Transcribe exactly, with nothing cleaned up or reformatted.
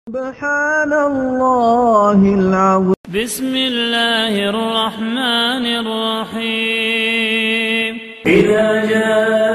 سبحان الله العظيم. بسم الله الرحمن الرحيم. إذا جاء